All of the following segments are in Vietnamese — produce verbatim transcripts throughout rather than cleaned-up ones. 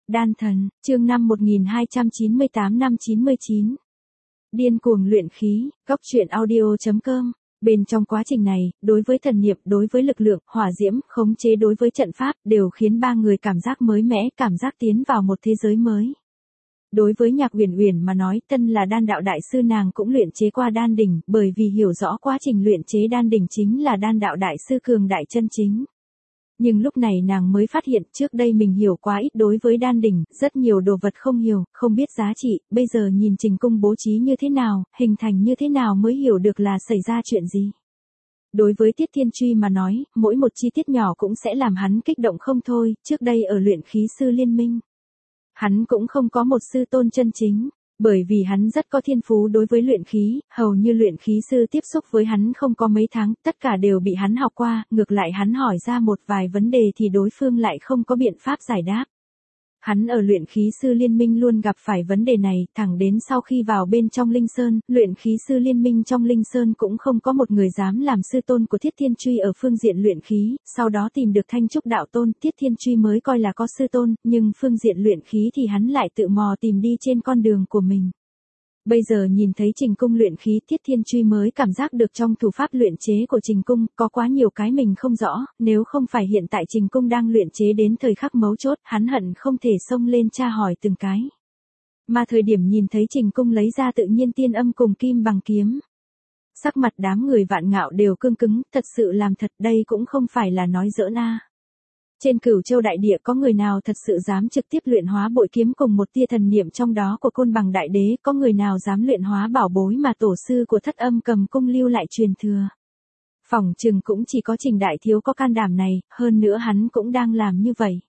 Đan thần, chương năm một nghìn hai trăm chín mươi tám năm chín mươi chín. Điên cuồng luyện khí, góc truyện audio chấm com. Bên trong quá trình này, đối với thần niệm, đối với lực lượng, hỏa diễm, khống chế đối với trận pháp, đều khiến ba người cảm giác mới mẻ, cảm giác tiến vào một thế giới mới. Đối với Nhạc Uyển Uyển mà nói, thân là đan đạo đại sư nàng cũng luyện chế qua đan đỉnh, bởi vì hiểu rõ quá trình luyện chế đan đỉnh chính là đan đạo đại sư cường đại chân chính. Nhưng lúc này nàng mới phát hiện trước đây mình hiểu quá ít đối với đan đỉnh, rất nhiều đồ vật không hiểu, không biết giá trị, bây giờ nhìn trình cung bố trí như thế nào, hình thành như thế nào mới hiểu được là xảy ra chuyện gì. Đối với Tiết Thiên Truy mà nói, mỗi một chi tiết nhỏ cũng sẽ làm hắn kích động không thôi, trước đây ở luyện khí sư liên minh. Hắn cũng không có một sư tôn chân chính. Bởi vì hắn rất có thiên phú đối với luyện khí, hầu như luyện khí sư tiếp xúc với hắn không có mấy tháng, tất cả đều bị hắn học qua, ngược lại hắn hỏi ra một vài vấn đề thì đối phương lại không có biện pháp giải đáp. Hắn ở luyện khí sư liên minh luôn gặp phải vấn đề này, thẳng đến sau khi vào bên trong Linh Sơn, luyện khí sư liên minh trong Linh Sơn cũng không có một người dám làm sư tôn của Thiết Thiên Truy ở phương diện luyện khí, sau đó tìm được Thanh Trúc đạo tôn, Thiết Thiên Truy mới coi là có sư tôn, nhưng phương diện luyện khí thì hắn lại tự mò tìm đi trên con đường của mình. Bây giờ nhìn thấy Trình Cung luyện khí, Thiết Thiên Truy mới cảm giác được trong thủ pháp luyện chế của Trình Cung, có quá nhiều cái mình không rõ, nếu không phải hiện tại Trình Cung đang luyện chế đến thời khắc mấu chốt, hắn hận không thể xông lên tra hỏi từng cái. Mà thời điểm nhìn thấy Trình Cung lấy ra tự nhiên tiên âm cùng kim bằng kiếm. Sắc mặt đám người Vạn Ngạo đều cương cứng, thật sự làm thật, đây cũng không phải là nói giỡn a. Trên Cửu Châu đại địa có người nào thật sự dám trực tiếp luyện hóa bội kiếm cùng một tia thần niệm trong đó của Côn Bằng đại đế, có người nào dám luyện hóa bảo bối mà tổ sư của Thất Âm Cầm Cung lưu lại truyền thừa. Phỏng chừng cũng chỉ có Trình đại thiếu có can đảm này, hơn nữa hắn cũng đang làm như vậy.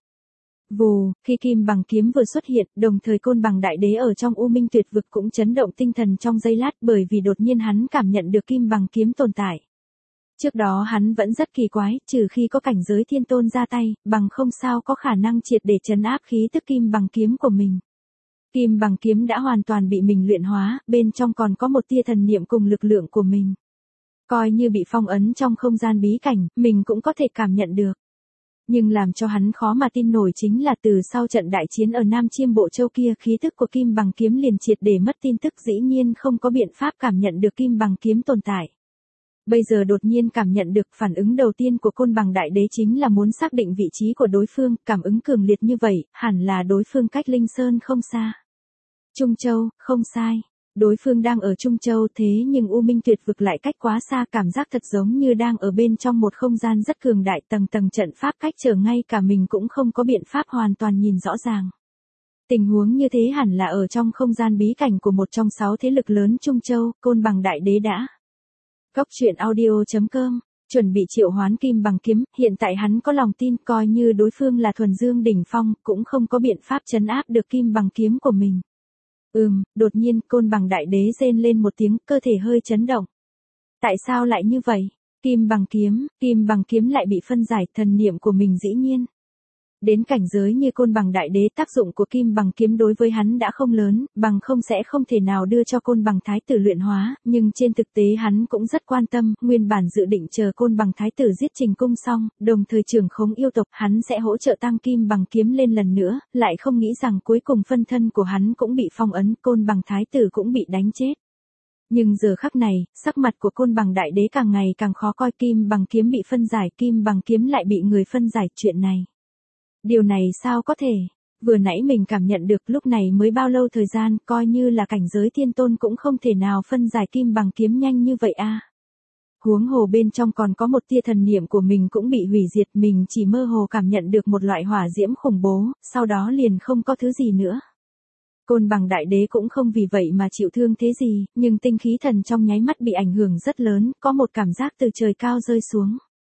Vù, khi kim bằng kiếm vừa xuất hiện, đồng thời Côn Bằng đại đế ở trong U Minh Tuyệt Vực cũng chấn động tinh thần trong giây lát, bởi vì đột nhiên hắn cảm nhận được kim bằng kiếm tồn tại. Trước đó hắn vẫn rất kỳ quái, trừ khi có cảnh giới thiên tôn ra tay, bằng không sao có khả năng triệt để trấn áp khí tức kim bằng kiếm của mình. Kim bằng kiếm đã hoàn toàn bị mình luyện hóa, bên trong còn có một tia thần niệm cùng lực lượng của mình. Coi như bị phong ấn trong không gian bí cảnh, mình cũng có thể cảm nhận được. Nhưng làm cho hắn khó mà tin nổi chính là từ sau trận đại chiến ở Nam Chiêm Bộ Châu kia, khí tức của kim bằng kiếm liền triệt để mất tin tức, dĩ nhiên không có biện pháp cảm nhận được kim bằng kiếm tồn tại. Bây giờ đột nhiên cảm nhận được, phản ứng đầu tiên của Côn Bằng đại đế chính là muốn xác định vị trí của đối phương, cảm ứng cường liệt như vậy, hẳn là đối phương cách Linh Sơn không xa. Trung Châu, không sai. Đối phương đang ở Trung Châu thế nhưng U Minh Tuyệt Vực lại cách quá xa, cảm giác thật giống như đang ở bên trong một không gian rất cường đại, tầng tầng trận pháp cách trở ngay cả mình cũng không có biện pháp hoàn toàn nhìn rõ ràng. Tình huống như thế hẳn là ở trong không gian bí cảnh của một trong sáu thế lực lớn Trung Châu, Côn Bằng đại đế đã. Góc truyện audio chấm com, chuẩn bị triệu hoán kim bằng kiếm, hiện tại hắn có lòng tin coi như đối phương là thuần dương đỉnh phong, cũng không có biện pháp trấn áp được kim bằng kiếm của mình. Ừm, đột nhiên Côn Bằng đại đế rên lên một tiếng, cơ thể hơi chấn động. Tại sao lại như vậy? Kim bằng kiếm, kim bằng kiếm lại bị phân giải, thần niệm của mình dĩ nhiên. Đến cảnh giới như Côn Bằng đại đế, tác dụng của kim bằng kiếm đối với hắn đã không lớn, bằng không sẽ không thể nào đưa cho Côn Bằng thái tử luyện hóa, nhưng trên thực tế hắn cũng rất quan tâm, nguyên bản dự định chờ Côn Bằng thái tử giết Trình Cung xong, đồng thời trưởng khống yêu tộc, hắn sẽ hỗ trợ tăng kim bằng kiếm lên lần nữa, lại không nghĩ rằng cuối cùng phân thân của hắn cũng bị phong ấn, Côn Bằng thái tử cũng bị đánh chết. Nhưng giờ khắc này, sắc mặt của Côn Bằng đại đế càng ngày càng khó coi, kim bằng kiếm bị phân giải, kim bằng kiếm lại bị người phân giải, chuyện này. Điều này sao có thể? Vừa nãy mình cảm nhận được, lúc này mới bao lâu thời gian, coi như là cảnh giới thiên tôn cũng không thể nào phân giải kim bằng kiếm nhanh như vậy a. Huống hồ bên trong còn có một tia thần niệm của mình cũng bị hủy diệt, mình chỉ mơ hồ cảm nhận được một loại hỏa diễm khủng bố, sau đó liền không có thứ gì nữa. Côn Bằng đại đế cũng không vì vậy mà chịu thương thế gì, nhưng tinh khí thần trong nháy mắt bị ảnh hưởng rất lớn, có một cảm giác từ trời cao rơi xuống.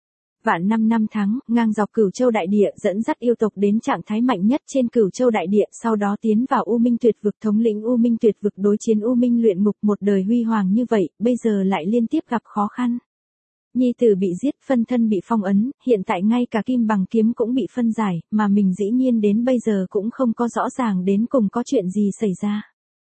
Vạn năm năm tháng, ngang dọc Cửu Châu đại địa, dẫn dắt yêu tộc đến trạng thái mạnh nhất trên Cửu Châu đại địa, sau đó tiến vào U Minh Tuyệt Vực, thống lĩnh U Minh Tuyệt Vực đối chiến U Minh luyện ngục, một đời huy hoàng như vậy, bây giờ lại liên tiếp gặp khó khăn. Nhi tử bị giết, phân thân bị phong ấn, hiện tại ngay cả kim bằng kiếm cũng bị phân giải, mà mình dĩ nhiên đến bây giờ cũng không có rõ ràng đến cùng có chuyện gì xảy ra.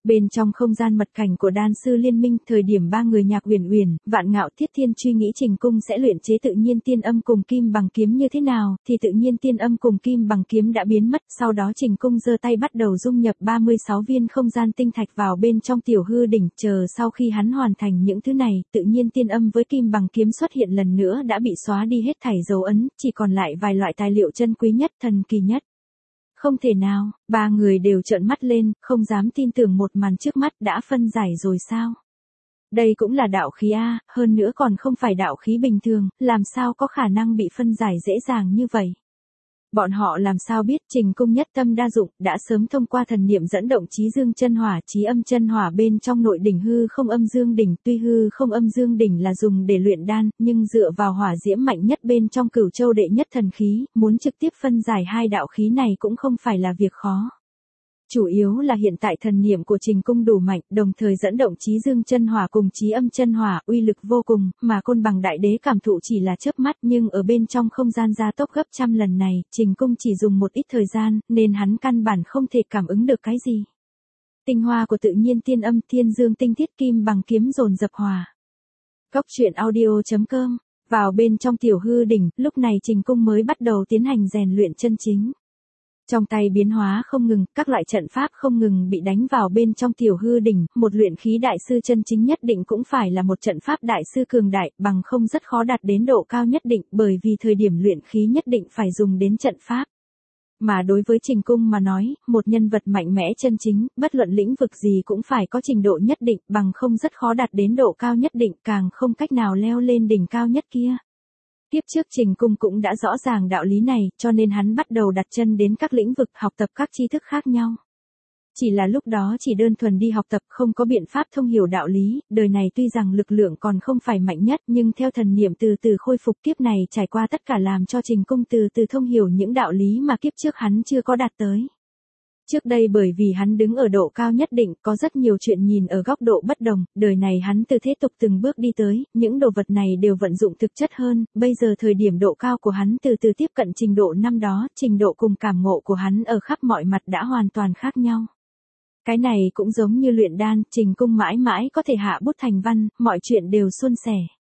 Bên trong không gian mật cảnh của đan sư liên minh, thời điểm ba người Nhạc Uyển Uyển, Vạn Ngạo, Thiết Thiên Truy nghĩ Trình Cung sẽ luyện chế tự nhiên tiên âm cùng kim bằng kiếm như thế nào, thì tự nhiên tiên âm cùng kim bằng kiếm đã biến mất, sau đó Trình Cung giơ tay bắt đầu dung nhập ba mươi sáu viên không gian tinh thạch vào bên trong tiểu hư đỉnh, chờ sau khi hắn hoàn thành những thứ này, tự nhiên tiên âm với kim bằng kiếm xuất hiện lần nữa đã bị xóa đi hết thảy dấu ấn, chỉ còn lại vài loại tài liệu chân quý nhất, thần kỳ nhất. Không thể nào, ba người đều trợn mắt lên, không dám tin tưởng một màn trước mắt, đã phân giải rồi sao? Đây cũng là đạo khí a, hơn nữa còn không phải đạo khí bình thường, làm sao có khả năng bị phân giải dễ dàng như vậy? Bọn họ làm sao biết Trình Cung nhất tâm đa dụng, đã sớm thông qua thần niệm dẫn động chí dương chân hỏa, chí âm chân hỏa bên trong nội đỉnh hư không âm dương đỉnh, tuy hư không âm dương đỉnh là dùng để luyện đan, nhưng dựa vào hỏa diễm mạnh nhất bên trong Cửu Châu đệ nhất thần khí, muốn trực tiếp phân giải hai đạo khí này cũng không phải là việc khó. Chủ yếu là hiện tại thần niệm của Trình Cung đủ mạnh, đồng thời dẫn động chí dương chân hỏa cùng chí âm chân hỏa, uy lực vô cùng, mà Côn Bằng Đại Đế cảm thụ chỉ là chớp mắt, nhưng ở bên trong không gian gia tốc gấp trăm lần này, Trình Cung chỉ dùng một ít thời gian, nên hắn căn bản không thể cảm ứng được cái gì. Tinh hoa của tự nhiên tiên âm, thiên dương tinh thiết, kim bằng kiếm dồn dập hòa. Cốc truyện audio chấm com. Vào bên trong tiểu hư đỉnh, lúc này Trình Cung mới bắt đầu tiến hành rèn luyện chân chính. Trong tay biến hóa không ngừng, các loại trận pháp không ngừng bị đánh vào bên trong tiểu hư đỉnh, một luyện khí đại sư chân chính nhất định cũng phải là một trận pháp đại sư cường đại, bằng không rất khó đạt đến độ cao nhất định, bởi vì thời điểm luyện khí nhất định phải dùng đến trận pháp. Mà đối với Trình Cung mà nói, một nhân vật mạnh mẽ chân chính, bất luận lĩnh vực gì cũng phải có trình độ nhất định, bằng không rất khó đạt đến độ cao nhất định, càng không cách nào leo lên đỉnh cao nhất kia. Tiếp trước Trình Cung cũng đã rõ ràng đạo lý này, cho nên hắn bắt đầu đặt chân đến các lĩnh vực học tập các tri thức khác nhau. Chỉ là lúc đó chỉ đơn thuần đi học tập, không có biện pháp thông hiểu đạo lý, đời này tuy rằng lực lượng còn không phải mạnh nhất, nhưng theo thần niệm từ từ khôi phục, kiếp này trải qua tất cả làm cho Trình Cung từ từ thông hiểu những đạo lý mà kiếp trước hắn chưa có đạt tới. Trước đây bởi vì hắn đứng ở độ cao nhất định, có rất nhiều chuyện nhìn ở góc độ bất đồng, đời này hắn từ thế tục từng bước đi tới, những đồ vật này đều vận dụng thực chất hơn, bây giờ thời điểm độ cao của hắn từ từ tiếp cận trình độ năm đó, trình độ cùng cảm ngộ của hắn ở khắp mọi mặt đã hoàn toàn khác nhau. Cái này cũng giống như luyện đan, Trình Cung mãi mãi có thể hạ bút thành văn, mọi chuyện đều suôn sẻ.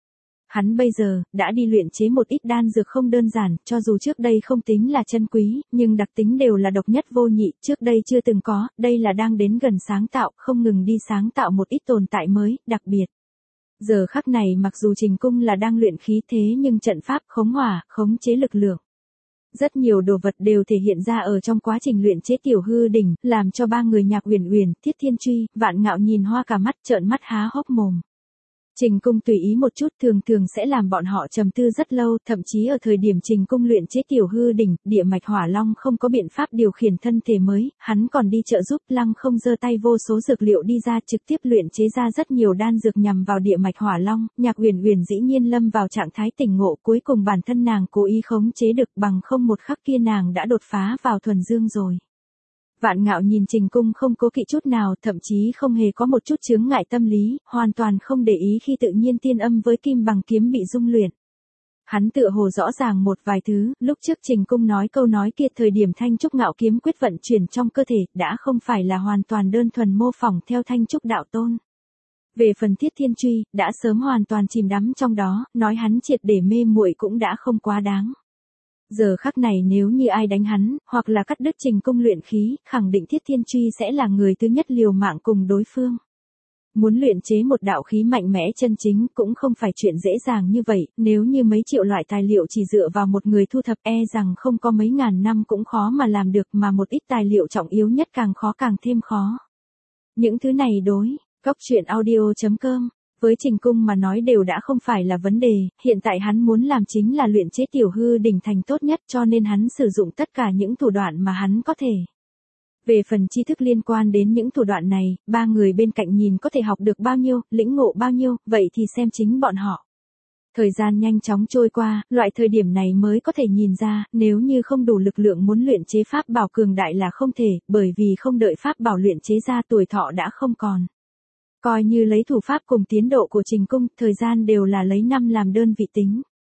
Hắn bây giờ, đã đi luyện chế một ít đan dược không đơn giản, cho dù trước đây không tính là chân quý, nhưng đặc tính đều là độc nhất vô nhị, trước đây chưa từng có, đây là đang đến gần sáng tạo, không ngừng đi sáng tạo một ít tồn tại mới, đặc biệt. Giờ khắc này mặc dù Trình Cung là đang luyện khí thế nhưng trận pháp, khống hỏa, khống chế lực lượng. Rất nhiều đồ vật đều thể hiện ra ở trong quá trình luyện chế tiểu hư đỉnh, làm cho ba người Nhạc Uyển Uyển, Thiết Thiên Truy, Vạn Ngạo nhìn hoa cả mắt, trợn mắt há hốc mồm. Trình Cung tùy ý một chút thường thường sẽ làm bọn họ trầm tư rất lâu, thậm chí ở thời điểm Trình Cung luyện chế tiểu hư đỉnh, địa mạch hỏa long không có biện pháp điều khiển thân thể mới, hắn còn đi trợ giúp Lăng Không giơ tay vô số dược liệu đi ra trực tiếp luyện chế ra rất nhiều đan dược nhằm vào địa mạch hỏa long, Nhạc Uyển Uyển dĩ nhiên lâm vào trạng thái tỉnh ngộ, cuối cùng bản thân nàng cố ý khống chế được, bằng không một khắc kia nàng đã đột phá vào thuần dương rồi. Vạn Ngạo nhìn Trình Cung không cố kỵ chút nào, thậm chí không hề có một chút chướng ngại tâm lý, hoàn toàn không để ý khi tự nhiên tiên âm với kim bằng kiếm bị dung luyện. Hắn tựa hồ rõ ràng một vài thứ, lúc trước Trình Cung nói câu nói kia thời điểm Thanh Trúc Ngạo kiếm quyết vận chuyển trong cơ thể, đã không phải là hoàn toàn đơn thuần mô phỏng theo Thanh Trúc đạo tôn. Về phần Thiết Thiên Truy, đã sớm hoàn toàn chìm đắm trong đó, nói hắn triệt để mê muội cũng đã không quá đáng. Giờ khắc này nếu như ai đánh hắn, hoặc là cắt đứt Trình Cung luyện khí, khẳng định Thiết Thiên Truy sẽ là người thứ nhất liều mạng cùng đối phương. Muốn luyện chế một đạo khí mạnh mẽ chân chính cũng không phải chuyện dễ dàng như vậy, nếu như mấy triệu loại tài liệu chỉ dựa vào một người thu thập e rằng không có mấy ngàn năm cũng khó mà làm được, mà một ít tài liệu trọng yếu nhất càng khó càng thêm khó. Những thứ này đối, cốc truyện audio chấm com. Với Trình Cung mà nói đều đã không phải là vấn đề, hiện tại hắn muốn làm chính là luyện chế tiểu hư đỉnh thành tốt nhất, cho nên hắn sử dụng tất cả những thủ đoạn mà hắn có thể. Về phần tri thức liên quan đến những thủ đoạn này, ba người bên cạnh nhìn có thể học được bao nhiêu, lĩnh ngộ bao nhiêu, vậy thì xem chính bọn họ. Thời gian nhanh chóng trôi qua, loại thời điểm này mới có thể nhìn ra, nếu như không đủ lực lượng muốn luyện chế pháp bảo cường đại là không thể, bởi vì không đợi pháp bảo luyện chế ra tuổi thọ đã không còn. Coi như lấy thủ pháp cùng tiến độ của Trình Cung, thời gian đều là lấy năm làm đơn vị tính.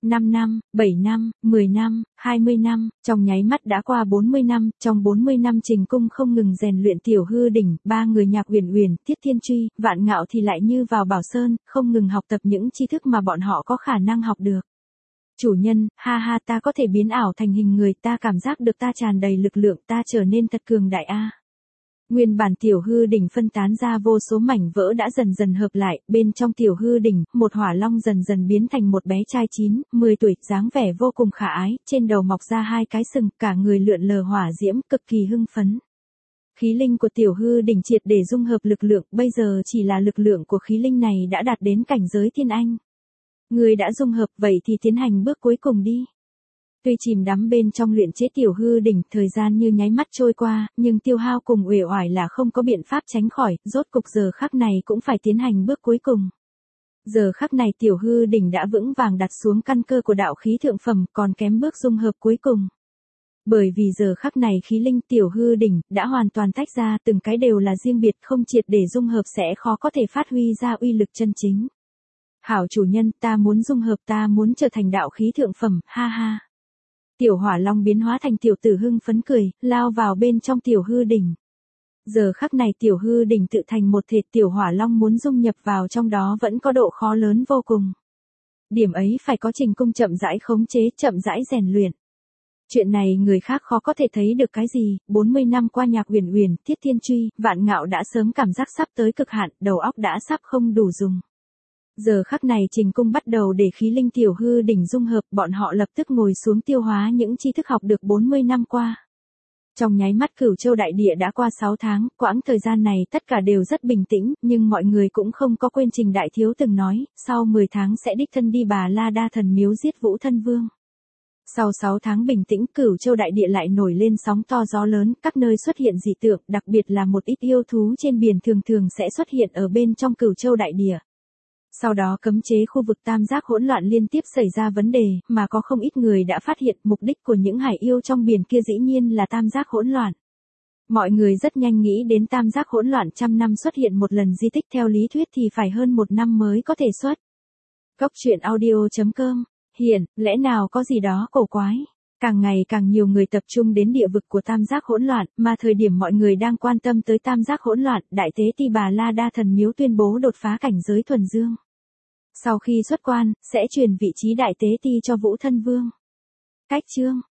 năm năm, bảy năm, mười năm, hai mươi năm, trong nháy mắt đã qua bốn mươi năm, trong bốn mươi năm Trình Cung không ngừng rèn luyện Tiểu Hư Đỉnh, ba người Nhạc Uyển Uyển, Tiết Thiên Truy, Vạn Ngạo thì lại như vào Bảo Sơn, không ngừng học tập những tri thức mà bọn họ có khả năng học được. Chủ nhân, ha ha ta có thể biến ảo thành hình người, ta cảm giác được ta tràn đầy lực lượng, ta trở nên thật cường đại a. Nguyên bản Tiểu Hư Đỉnh phân tán ra vô số mảnh vỡ đã dần dần hợp lại, bên trong Tiểu Hư Đỉnh, một hỏa long dần dần biến thành một bé trai chín, mười tuổi, dáng vẻ vô cùng khả ái, trên đầu mọc ra hai cái sừng, cả người lượn lờ hỏa diễm, cực kỳ hưng phấn. Khí linh của Tiểu Hư Đỉnh triệt để dung hợp lực lượng, bây giờ chỉ là lực lượng của khí linh này đã đạt đến cảnh giới thiên anh. Người đã dung hợp, vậy thì tiến hành bước cuối cùng đi. Tuy chìm đắm bên trong luyện chế Tiểu Hư Đỉnh, thời gian như nháy mắt trôi qua, nhưng tiêu hao cùng uể oải là không có biện pháp tránh khỏi, rốt cục giờ khắc này cũng phải tiến hành bước cuối cùng. Giờ khắc này Tiểu Hư Đỉnh đã vững vàng đặt xuống căn cơ của đạo khí thượng phẩm, còn kém bước dung hợp cuối cùng. Bởi vì giờ khắc này khí linh Tiểu Hư Đỉnh đã hoàn toàn tách ra, từng cái đều là riêng biệt, không triệt để dung hợp sẽ khó có thể phát huy ra uy lực chân chính. Hảo chủ nhân, ta muốn dung hợp, ta muốn trở thành đạo khí thượng phẩm, ha ha. Tiểu Hỏa Long biến hóa thành tiểu tử hưng phấn cười, lao vào bên trong Tiểu Hư Đỉnh. Giờ khắc này Tiểu Hư Đỉnh tự thành một thể, Tiểu Hỏa Long muốn dung nhập vào trong đó vẫn có độ khó lớn vô cùng. Điểm ấy phải có Trình Cung chậm rãi khống chế, chậm rãi rèn luyện. Chuyện này người khác khó có thể thấy được cái gì, bốn mươi năm qua Nhạc Uyển Uyển, Tiết Thiên Truy, Vạn Ngạo đã sớm cảm giác sắp tới cực hạn, đầu óc đã sắp không đủ dùng. Giờ khắc này Trình Cung bắt đầu để khí linh Tiểu Hư Đỉnh dung hợp, bọn họ lập tức ngồi xuống tiêu hóa những tri thức học được bốn mươi năm qua. Trong nháy mắt Cửu Châu Đại Địa đã qua sáu tháng, quãng thời gian này tất cả đều rất bình tĩnh, nhưng mọi người cũng không có quên Trình Đại Thiếu từng nói, sau mười tháng sẽ đích thân đi Bà La Đa Thần Miếu giết Vũ Thân Vương. Sau sáu tháng bình tĩnh, Cửu Châu Đại Địa lại nổi lên sóng to gió lớn, các nơi xuất hiện dị tượng, đặc biệt là một ít yêu thú trên biển thường thường sẽ xuất hiện ở bên trong Cửu Châu Đại Địa. Sau đó cấm chế khu vực tam giác hỗn loạn liên tiếp xảy ra vấn đề, mà có không ít người đã phát hiện mục đích của những hải yêu trong biển kia dĩ nhiên là tam giác hỗn loạn. Mọi người rất nhanh nghĩ đến tam giác hỗn loạn trăm năm xuất hiện một lần di tích, theo lý thuyết thì phải hơn một năm mới có thể xuất. Cốc truyện audio chấm com, hiện, lẽ nào có gì đó cổ quái. Càng ngày càng nhiều người tập trung đến địa vực của tam giác hỗn loạn, mà thời điểm mọi người đang quan tâm tới tam giác hỗn loạn, Đại Tế Ti Bà La Đa Thần Miếu tuyên bố đột phá cảnh giới thuần dương. Sau khi xuất quan, sẽ truyền vị trí Đại Tế Ti cho Vũ Thân Vương. Cách chương